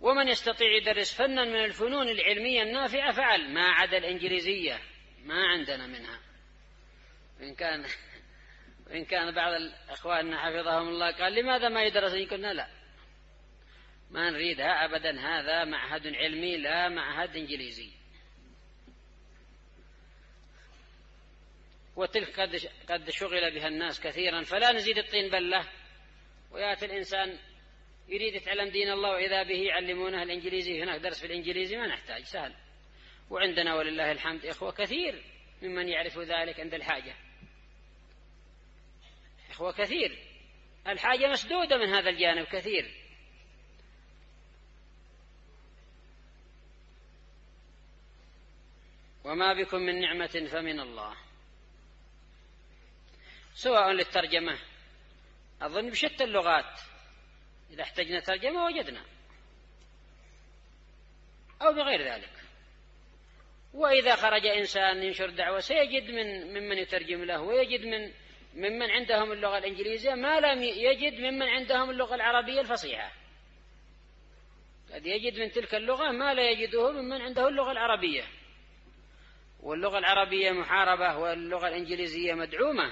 ومن يستطيع يدرس فنا من الفنون العلمية النافعة فعل، ما عدا الإنجليزية ما عندنا منها. وإن كان بعض أخواننا حفظهم الله قال لماذا ما يدرس؟ قلنا لا، ما نريدها أبدا، هذا معهد علمي لا معهد إنجليزي. وتلك قد شغل بها الناس كثيرا، فلا نزيد الطين بلة. ويأتي الإنسان يريد يتعلم دين الله وإذا به يعلمونه الإنجليزي، هناك درس في الإنجليزي ما نحتاج، سهل. وعندنا ولله الحمد إخوة كثير ممن يعرف ذلك عند الحاجة، إخوة كثير، الحاجة مسدودة من هذا الجانب كثير. وما بكم من نعمة فمن الله. سواء للترجمة، أظن بشتى اللغات إذا احتجنا ترجمة وجدنا، أو بغير ذلك. وإذا خرج إنسان ينشر دعوة سيجد ممن يترجم له، ويجد ممن عندهم اللغة الإنجليزية ما لم يجد ممن عندهم اللغة العربية الفصيحة. قد يجد من تلك اللغة ما لا يجده ممن عنده اللغة العربية، واللغة العربية محاربة واللغة الإنجليزية مدعومة.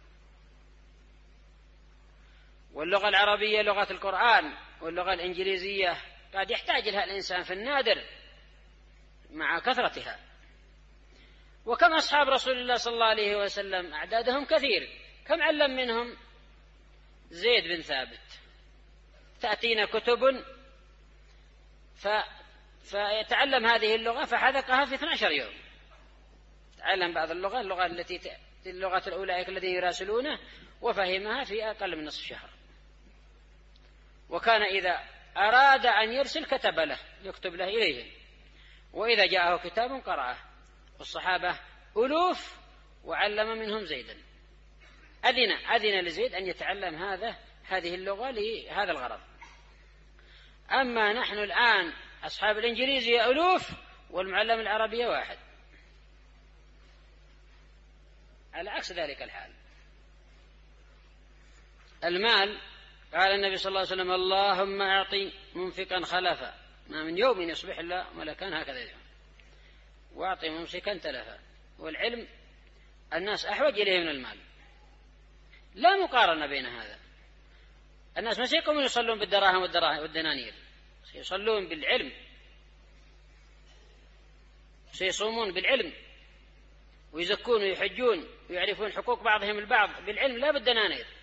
واللغة العربية لغة القرآن، واللغة الإنجليزية قد يحتاج لها الإنسان في النادر مع كثرتها. وكم أصحاب رسول الله صلى الله عليه وسلم أعدادهم كثير، كم علم منهم زيد بن ثابت. تأتينا كتب فيتعلم هذه اللغة فحذقها في 12 يوم، تعلم بعض اللغة التي اللغة الأولئك الذين يراسلونه وفهمها في أقل من نصف شهر. وكان إذا أراد أن يرسل كتب له يكتب له إليه، وإذا جاءه كتاب قرأه. والصحابة ألوف وعلم منهم زيدا. أذن لزيد أن يتعلم هذه اللغة لهذا الغرض. أما نحن الآن أصحاب الإنجليزية ألوف والمعلم العربية واحد، على عكس ذلك الحال. المال قال النبي صلى الله عليه وسلم اللهم أعطي منفقا خلفا، ما من يوم يصبح إلا ملكان هكذا يوم، وأعطي ممسكا تلفا. والعلم الناس أحوج إليه من المال، لا مقارنة بين هذا. الناس ما سيقومون يصلون بالدراهم والدنانير، سيصلون بالعلم، سيصومون بالعلم، ويزكون ويحجون ويعرفون حقوق بعضهم البعض بالعلم لا بالدنانير.